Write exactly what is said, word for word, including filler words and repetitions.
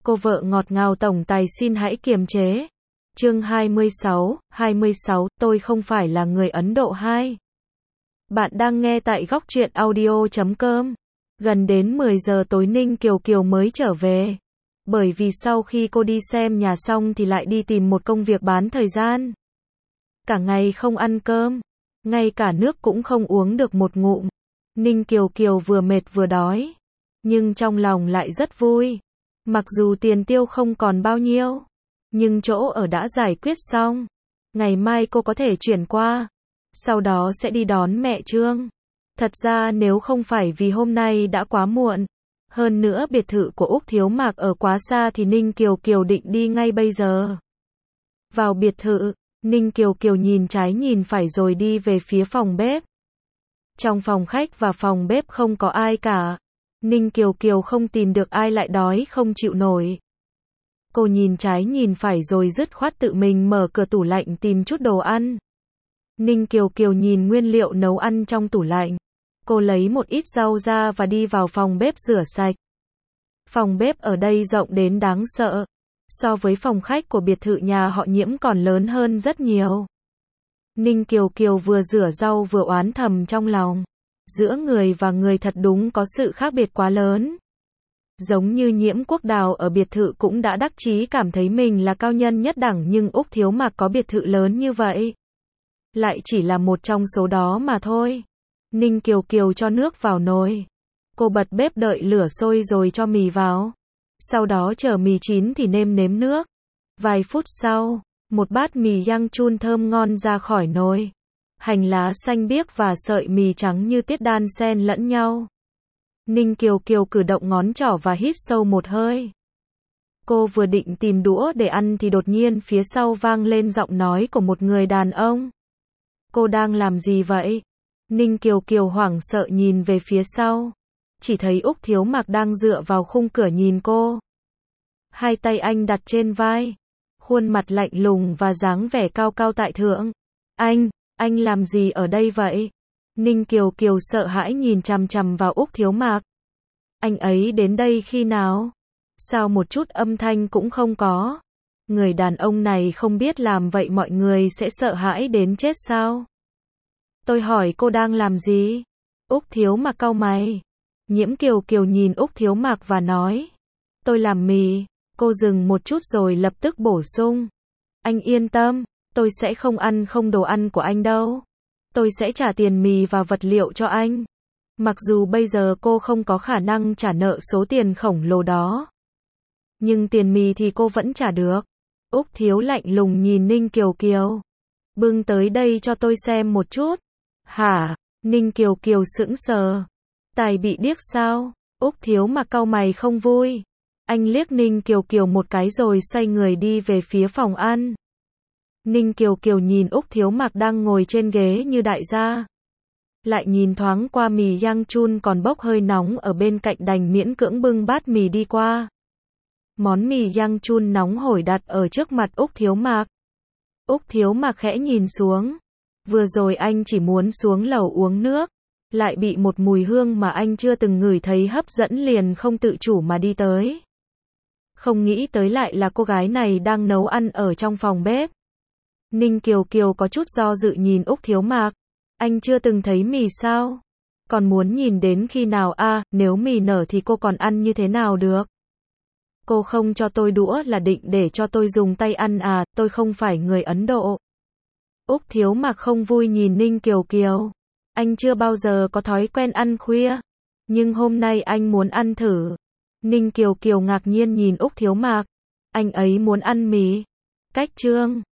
Cô vợ ngọt ngào tổng tài xin hãy kiềm chế. Chương hai mươi sáu, hai mươi sáu, tôi không phải là người Ấn Độ hai. Bạn đang nghe tại góc truyện audio chấm com. Gần đến mười giờ tối Ninh Kiều Kiều mới trở về. Bởi vì sau khi cô đi xem nhà xong thì lại đi tìm một công việc bán thời gian. Cả ngày không ăn cơm, ngay cả nước cũng không uống được một ngụm. Ninh Kiều Kiều vừa mệt vừa đói, nhưng trong lòng lại rất vui. Mặc dù tiền tiêu không còn bao nhiêu, nhưng chỗ ở đã giải quyết xong. Ngày mai cô có thể chuyển qua, sau đó sẽ đi đón mẹ Trương. Thật ra nếu không phải vì hôm nay đã quá muộn, hơn nữa biệt thự của Úc Thiếu Mạc ở quá xa thì Ninh Kiều Kiều định đi ngay bây giờ. Vào biệt thự, Ninh Kiều Kiều nhìn trái nhìn phải rồi đi về phía phòng bếp. Trong phòng khách và phòng bếp không có ai cả. Ninh Kiều Kiều không tìm được ai lại đói không chịu nổi. Cô nhìn trái nhìn phải rồi dứt khoát tự mình mở cửa tủ lạnh tìm chút đồ ăn. Ninh Kiều Kiều nhìn nguyên liệu nấu ăn trong tủ lạnh. Cô lấy một ít rau ra và đi vào phòng bếp rửa sạch. Phòng bếp ở đây rộng đến đáng sợ. So với phòng khách của biệt thự nhà họ Nhiễm còn lớn hơn rất nhiều. Ninh Kiều Kiều vừa rửa rau vừa oán thầm trong lòng. Giữa người và người thật đúng có sự khác biệt quá lớn. Giống như Nhiễm Quốc Đào ở biệt thự cũng đã đắc chí cảm thấy mình là cao nhân nhất đẳng, nhưng Úc Thiếu Mạc có biệt thự lớn như vậy lại chỉ là một trong số đó mà thôi. Ninh Kiều Kiều cho nước vào nồi. Cô bật bếp đợi lửa sôi rồi cho mì vào. Sau đó chờ mì chín thì nêm nếm nước. Vài phút sau, một bát mì yang chun thơm ngon ra khỏi nồi. Hành lá xanh biếc và sợi mì trắng như tiết đan xen lẫn nhau. Ninh Kiều Kiều cử động ngón trỏ và hít sâu một hơi. Cô vừa định tìm đũa để ăn thì đột nhiên phía sau vang lên giọng nói của một người đàn ông. Cô đang làm gì vậy? Ninh Kiều Kiều hoảng sợ nhìn về phía sau. Chỉ thấy Úc Thiếu Mạc đang dựa vào khung cửa nhìn cô. Hai tay anh đặt trên vai. Khuôn mặt lạnh lùng và dáng vẻ cao cao tại thượng. Anh, anh làm gì ở đây vậy? Ninh Kiều Kiều sợ hãi nhìn chằm chằm vào Úc Thiếu Mạc. Anh ấy đến đây khi nào? Sao một chút âm thanh cũng không có? Người đàn ông này không biết làm vậy mọi người sẽ sợ hãi đến chết sao? Tôi hỏi cô đang làm gì? Úc Thiếu Mạc cau mày. Nhiễm Kiều Kiều nhìn Úc Thiếu Mạc và nói. Tôi làm mì. Cô dừng một chút rồi lập tức bổ sung. Anh yên tâm, tôi sẽ không ăn không đồ ăn của anh đâu. Tôi sẽ trả tiền mì và vật liệu cho anh. Mặc dù bây giờ cô không có khả năng trả nợ số tiền khổng lồ đó, nhưng tiền mì thì cô vẫn trả được. Úc Thiếu lạnh lùng nhìn Ninh Kiều Kiều. Bưng tới đây cho tôi xem một chút. Hả? Ninh Kiều Kiều sững sờ. Tài bị điếc sao? Úc Thiếu mà cau mày không vui. Anh liếc Ninh Kiều Kiều một cái rồi xoay người đi về phía phòng ăn. Ninh Kiều Kiều nhìn Úc Thiếu Mạc đang ngồi trên ghế như đại gia. Lại nhìn thoáng qua mì yang chun còn bốc hơi nóng ở bên cạnh, đành miễn cưỡng bưng bát mì đi qua. Món mì yang chun nóng hổi đặt ở trước mặt Úc Thiếu Mạc. Úc Thiếu Mạc khẽ nhìn xuống. Vừa rồi anh chỉ muốn xuống lầu uống nước, lại bị một mùi hương mà anh chưa từng ngửi thấy hấp dẫn liền không tự chủ mà đi tới. Không nghĩ tới lại là cô gái này đang nấu ăn ở trong phòng bếp. Ninh Kiều Kiều có chút do dự nhìn Úc Thiếu Mạc. Anh chưa từng thấy mì sao? Còn muốn nhìn đến khi nào a? À, nếu mì nở thì cô còn ăn như thế nào được? Cô không cho tôi đũa là định để cho tôi dùng tay ăn à? Tôi không phải người Ấn Độ. Úc Thiếu Mạc không vui nhìn Ninh Kiều Kiều. Anh chưa bao giờ có thói quen ăn khuya, nhưng hôm nay anh muốn ăn thử. Ninh Kiều Kiều ngạc nhiên nhìn Úc Thiếu Mạc. Anh ấy muốn ăn mì. Cách Trương.